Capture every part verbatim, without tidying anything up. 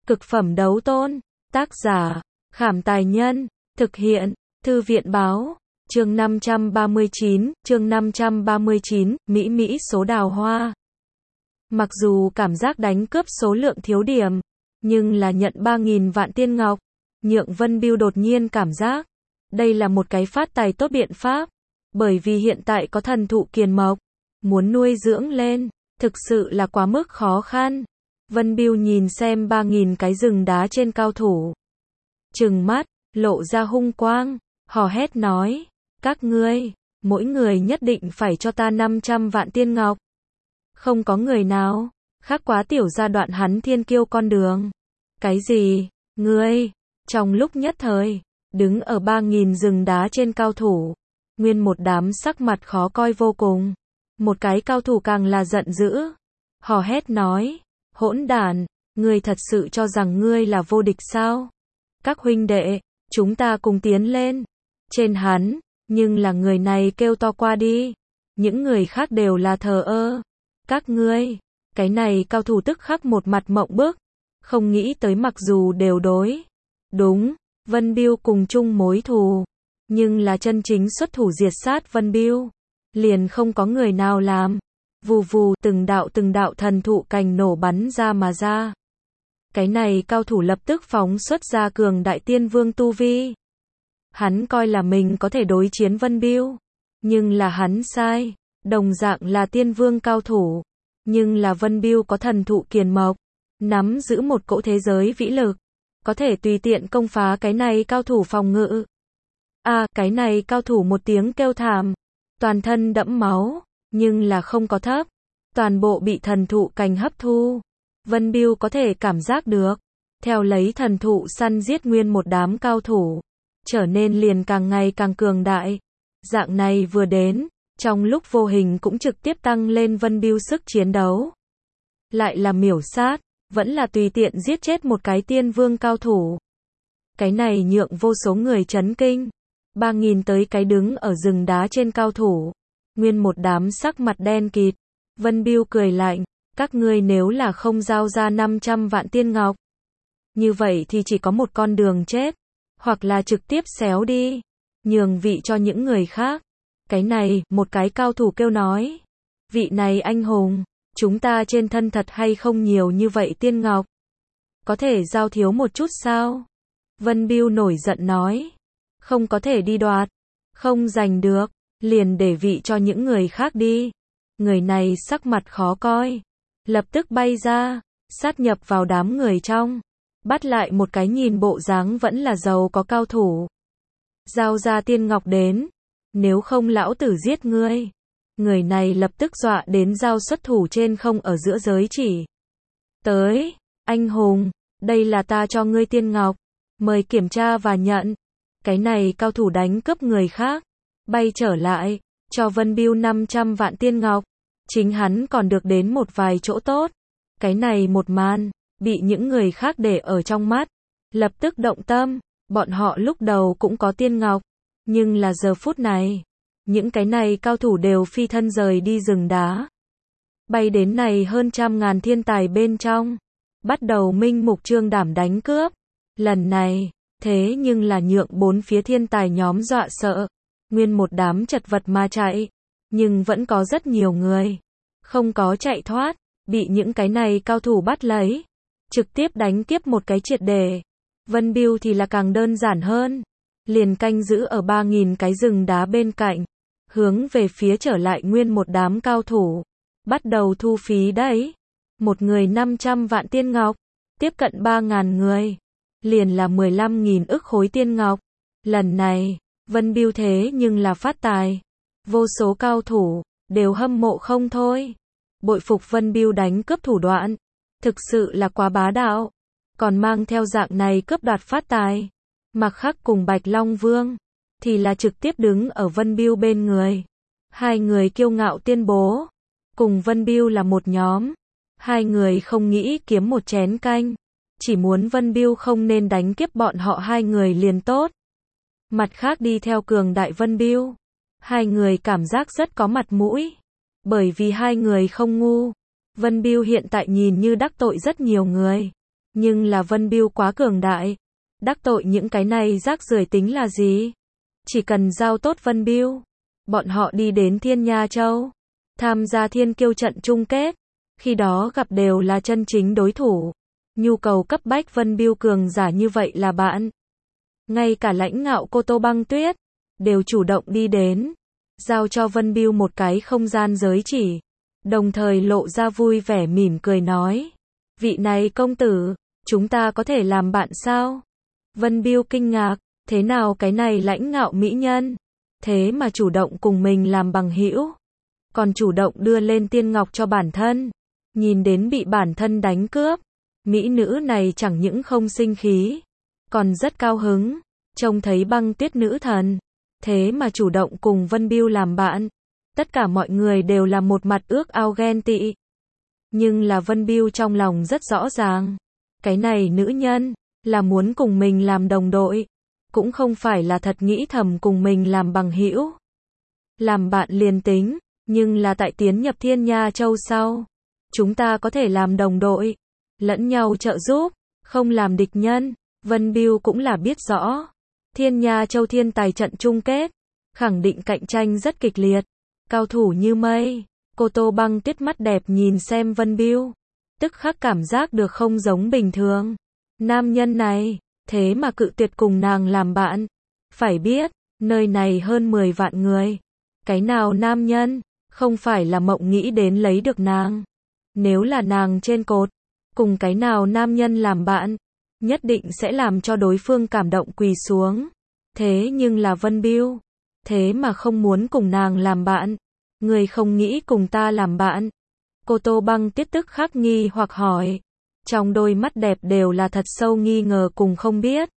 Cực phẩm đấu tôn. Tác giả, Khảm Tài Nhân. Thực hiện, Thư viện Báo. Chương năm trăm ba mươi chín, chương năm trăm ba mươi chín, Mỹ Mỹ số đào hoa. Mặc dù cảm giác đánh cướp số lượng thiếu điểm, nhưng là nhận ba nghìn vạn tiên ngọc, Nhượng Vân Biêu đột nhiên cảm giác, đây là một cái phát tài tốt biện pháp, bởi vì hiện tại có thần thụ kiền mộc, muốn nuôi dưỡng lên, thực sự là quá mức khó khăn. Vân Biêu nhìn xem ba nghìn cái rừng đá trên cao thủ, trừng mắt, lộ ra hung quang, hò hét nói, các ngươi, mỗi người nhất định phải cho ta năm trăm vạn tiên ngọc. Không có người nào khác quá tiểu gia đoạn hắn thiên kiêu con đường. Cái gì? Ngươi? Trong lúc nhất thời, đứng ở ba nghìn rừng đá trên cao thủ, nguyên một đám sắc mặt khó coi vô cùng. Một cái cao thủ càng là giận dữ, hò hét nói, hỗn đản, ngươi thật sự cho rằng ngươi là vô địch sao? Các huynh đệ, chúng ta cùng tiến lên. Trên hắn, nhưng là người này kêu to qua đi, những người khác đều là thờ ơ. Các ngươi, cái này cao thủ tức khắc một mặt mộng bức, không nghĩ tới mặc dù đều đối. Đúng, Vân Biêu cùng chung mối thù, nhưng là chân chính xuất thủ diệt sát Vân Biêu, liền không có người nào làm. Vù vù, từng đạo từng đạo thần thụ cành nổ bắn ra mà ra. Cái này cao thủ lập tức phóng xuất ra cường đại tiên vương tu vi. Hắn coi là mình có thể đối chiến Vân Biêu, nhưng là hắn sai, đồng dạng là tiên vương cao thủ, nhưng là Vân Biêu có thần thụ kiền mộc, nắm giữ một cỗ thế giới vĩ lực, có thể tùy tiện công phá cái này cao thủ phòng ngự. A, à, cái này cao thủ một tiếng kêu thảm, toàn thân đẫm máu, nhưng là không có thấp, toàn bộ bị thần thụ cành hấp thu. Vân Biêu có thể cảm giác được, theo lấy thần thụ săn giết nguyên một đám cao thủ, trở nên liền càng ngày càng cường đại. Dạng này vừa đến, trong lúc vô hình cũng trực tiếp tăng lên Vân Biêu sức chiến đấu. Lại là miểu sát, vẫn là tùy tiện giết chết một cái tiên vương cao thủ. Cái này nhượng vô số người chấn kinh. Ba nghìn tới cái đứng ở rừng đá trên cao thủ, nguyên một đám sắc mặt đen kịt. Vân Biêu cười lạnh, các ngươi nếu là không giao ra năm trăm vạn tiên ngọc, như vậy thì chỉ có một con đường chết, hoặc là trực tiếp xéo đi, nhường vị cho những người khác. Cái này, một cái cao thủ kêu nói, vị này anh hùng, chúng ta trên thân thật hay không nhiều như vậy tiên ngọc, có thể giao thiếu một chút sao? Vân Biêu nổi giận nói, không có thể đi đoạt, không giành được, liền để vị cho những người khác đi. Người này sắc mặt khó coi, lập tức bay ra, sát nhập vào đám người trong, bắt lại một cái nhìn bộ dáng vẫn là giàu có cao thủ. Giao ra tiên ngọc đến, nếu không lão tử giết ngươi. Người này lập tức dọa đến giao xuất thủ trên không ở giữa giới chỉ. Tới, anh hùng, đây là ta cho ngươi tiên ngọc, mời kiểm tra và nhận. Cái này cao thủ đánh cướp người khác, bay trở lại, cho Vân Biêu năm trăm vạn tiên ngọc, chính hắn còn được đến một vài chỗ tốt. Cái này một màn, bị những người khác để ở trong mắt, lập tức động tâm, bọn họ lúc đầu cũng có tiên ngọc, nhưng là giờ phút này, những cái này cao thủ đều phi thân rời đi rừng đá, bay đến này hơn trăm ngàn thiên tài bên trong, bắt đầu minh mục trương đảm đánh cướp. Lần này, thế nhưng là nhượng bốn phía thiên tài nhóm dọa sợ, nguyên một đám chật vật mà chạy, nhưng vẫn có rất nhiều người không có chạy thoát, bị những cái này cao thủ bắt lấy, trực tiếp đánh kiếp một cái triệt để. Vân Biêu thì là càng đơn giản hơn, liền canh giữ ở ba nghìn cái rừng đá bên cạnh, hướng về phía trở lại nguyên một đám cao thủ, bắt đầu thu phí đấy. Một người năm trăm vạn tiên ngọc, tiếp cận ba ngàn người, liền là mười lăm nghìn ức khối tiên ngọc. Lần này, Vân Biêu thế nhưng là phát tài, vô số cao thủ đều hâm mộ không thôi, bội phục Vân Biêu đánh cướp thủ đoạn, thực sự là quá bá đạo, còn mang theo dạng này cướp đoạt phát tài. Mặc Khắc cùng Bạch Long Vương thì là trực tiếp đứng ở Vân Biêu bên người, hai người kiêu ngạo tuyên bố, cùng Vân Biêu là một nhóm, hai người không nghĩ kiếm một chén canh, chỉ muốn Vân Biêu không nên đánh kiếp bọn họ hai người liền tốt. Mặt khác đi theo cường đại Vân Biêu, hai người cảm giác rất có mặt mũi, bởi vì hai người không ngu. Vân Biêu hiện tại nhìn như đắc tội rất nhiều người, Nhưng là Vân Biêu quá cường đại. Đắc tội những cái này rác rưởi tính là gì? Chỉ cần giao tốt Vân Biêu, bọn họ đi đến Thiên Nha Châu, tham gia thiên kiêu trận chung kết. Khi đó gặp đều là chân chính đối thủ. Nhu cầu cấp bách Vân Biêu cường giả như vậy là bạn. Ngay cả lãnh ngạo Cô Tô Băng Tuyết đều chủ động đi đến, giao cho Vân Biêu một cái không gian giới chỉ, đồng thời lộ ra vui vẻ mỉm cười nói: "Vị này công tử, chúng ta có thể làm bạn sao?" Vân Biêu kinh ngạc, thế nào cái này lãnh ngạo mỹ nhân, thế mà chủ động cùng mình làm bằng hữu, còn chủ động đưa lên tiên ngọc cho bản thân. Nhìn đến bị bản thân đánh cướp, mỹ nữ này chẳng những không sinh khí, còn rất cao hứng. Trông thấy Băng Tuyết nữ thần, thế mà chủ động cùng Vân Biêu làm bạn. Tất cả mọi người đều là một mặt ước ao ghen tị. Nhưng là Vân Biêu trong lòng rất rõ ràng, cái này nữ nhân là muốn cùng mình làm đồng đội, cũng không phải là thật nghĩ thầm cùng mình làm bằng hữu. Làm bạn liền tính, nhưng là tại tiến nhập Thiên Nha Châu sau, chúng ta có thể làm đồng đội, lẫn nhau trợ giúp, không làm địch nhân. Vân Biêu cũng là biết rõ, Thiên Nha Châu thiên tài trận chung kết, khẳng định cạnh tranh rất kịch liệt, cao thủ như mây. Cô Tô Băng Tuyết mắt đẹp nhìn xem Vân Biêu, tức khắc cảm giác được không giống bình thường. Nam nhân này, thế mà cự tuyệt cùng nàng làm bạn. Phải biết, nơi này hơn mười vạn người, cái nào nam nhân không phải là mộng nghĩ đến lấy được nàng. Nếu là nàng trên cột, cùng cái nào nam nhân làm bạn, nhất định sẽ làm cho đối phương cảm động quỳ xuống. Thế nhưng là Vân Biêu, thế mà không muốn cùng nàng làm bạn. Người không nghĩ cùng ta làm bạn? Cô Tô Băng Tuyết tức khắc nghi hoặc hỏi, trong đôi mắt đẹp đều là thật sâu nghi ngờ cùng không biết.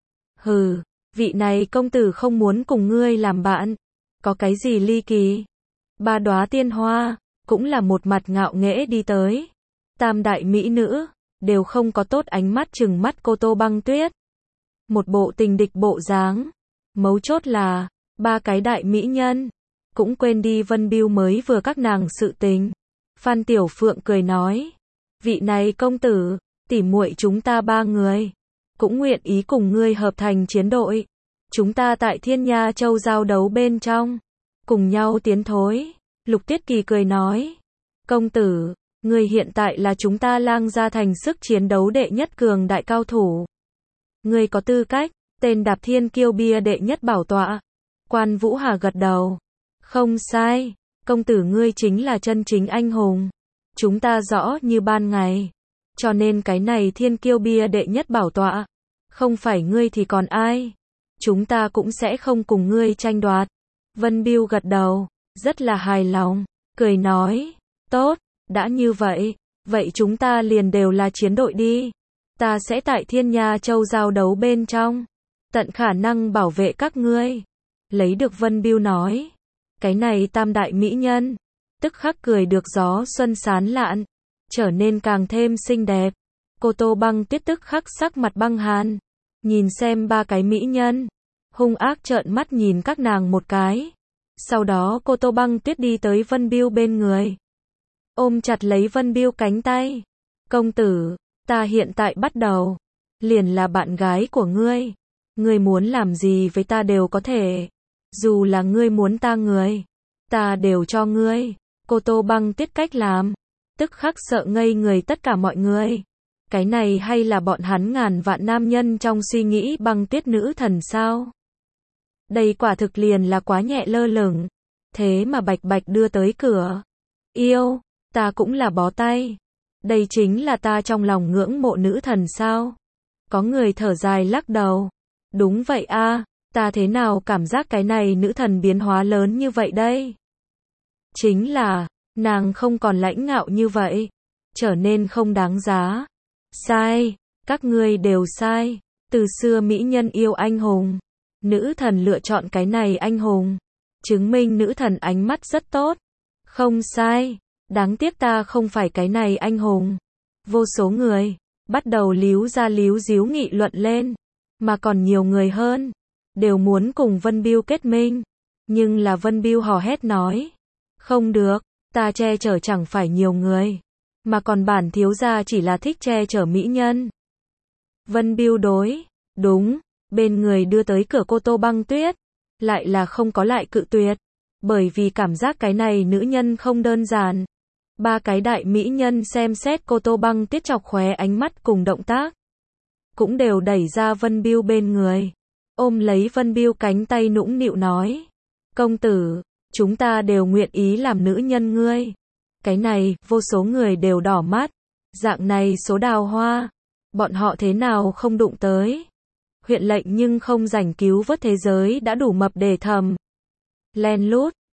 Hừ, vị này công tử không muốn cùng ngươi làm bạn, có cái gì ly kỳ? Ba đóa tiên hoa cũng là một mặt ngạo nghễ đi tới. Tam đại mỹ nữ đều không có tốt ánh mắt trừng mắt Cô Tô Băng Tuyết, một bộ tình địch bộ dáng. Mấu chốt là ba cái đại mỹ nhân cũng quên đi Vân Biêu mới vừa các nàng sự tình. Phan Tiểu Phượng cười nói, vị này công tử, tỉ muội chúng ta ba người cũng nguyện ý cùng ngươi hợp thành chiến đội. Chúng ta tại Thiên Nha Châu giao đấu bên trong, cùng nhau tiến thối. Lục Tiết Kỳ cười nói, công tử, ngươi hiện tại là chúng ta Lang gia thành sức chiến đấu đệ nhất cường đại cao thủ. Ngươi có tư cách, tên đạp thiên kiêu bia đệ nhất bảo tọa. Quan Vũ Hà gật đầu. Không sai, công tử ngươi chính là chân chính anh hùng. Chúng ta rõ như ban ngày. Cho nên cái này thiên kiêu bia đệ nhất bảo tọa, không phải ngươi thì còn ai. Chúng ta cũng sẽ không cùng ngươi tranh đoạt. Vân Biêu gật đầu, rất là hài lòng, cười nói, tốt, đã như vậy, vậy chúng ta liền đều là chiến đội đi. Ta sẽ tại Thiên Nha Châu giao đấu bên trong, tận khả năng bảo vệ các ngươi. Lấy được Vân Biêu nói, cái này tam đại mỹ nhân, tức khắc cười được gió xuân sán lạn, trở nên càng thêm xinh đẹp. Cô Tô Băng Tuyết tức khắc sắc mặt băng hàn, nhìn xem ba cái mỹ nhân, hung ác trợn mắt nhìn các nàng một cái. Sau đó Cô Tô Băng Tuyết đi tới Vân Biêu bên người, ôm chặt lấy Vân Biêu cánh tay. Công tử, ta hiện tại bắt đầu, liền là bạn gái của ngươi. Ngươi muốn làm gì với ta đều có thể. Dù là ngươi muốn ta người, ta đều cho ngươi. Cô Tô Băng Tuyết cách làm, tức khắc sợ ngây người tất cả mọi người. Cái này hay là bọn hắn ngàn vạn nam nhân trong suy nghĩ Băng Tuyết nữ thần sao? Đây quả thực liền là quá nhẹ lơ lửng. Thế mà bạch bạch đưa tới cửa. Yêu, ta cũng là bó tay. Đây chính là ta trong lòng ngưỡng mộ nữ thần sao? Có người thở dài lắc đầu. Đúng vậy a, ta thế nào cảm giác cái này nữ thần biến hóa lớn như vậy đây? Chính là, nàng không còn lãnh ngạo như vậy, trở nên không đáng giá. Sai, các ngươi đều sai. Từ xưa mỹ nhân yêu anh hùng, nữ thần lựa chọn cái này anh hùng, chứng minh nữ thần ánh mắt rất tốt. Không sai, đáng tiếc ta không phải cái này anh hùng. Vô số người bắt đầu líu ra líu díu nghị luận lên, mà còn nhiều người hơn đều muốn cùng Vân Biêu kết minh. Nhưng là Vân Biêu hò hét nói, không được, ta che chở chẳng phải nhiều người, mà còn bản thiếu gia chỉ là thích che chở mỹ nhân. Vân Bưu đối. Đúng. Bên người đưa tới cửa cô Tô Băng Tuyết. Lại là không có lại cự tuyệt. Bởi vì cảm giác cái này nữ nhân không đơn giản. Ba cái đại mỹ nhân xem xét cô Tô Băng Tuyết chọc khóe ánh mắt cùng động tác. Cũng đều đẩy ra Vân Bưu bên người. Ôm lấy Vân Bưu cánh tay nũng nịu nói. Công tử, chúng ta đều nguyện ý làm nữ nhân ngươi. Cái này, vô số người đều đỏ mắt. Dạng này số đào hoa. Bọn họ thế nào không đụng tới. Huyện lệnh nhưng không rảnh cứu vớt thế giới đã đủ mập để thầm. Len lút,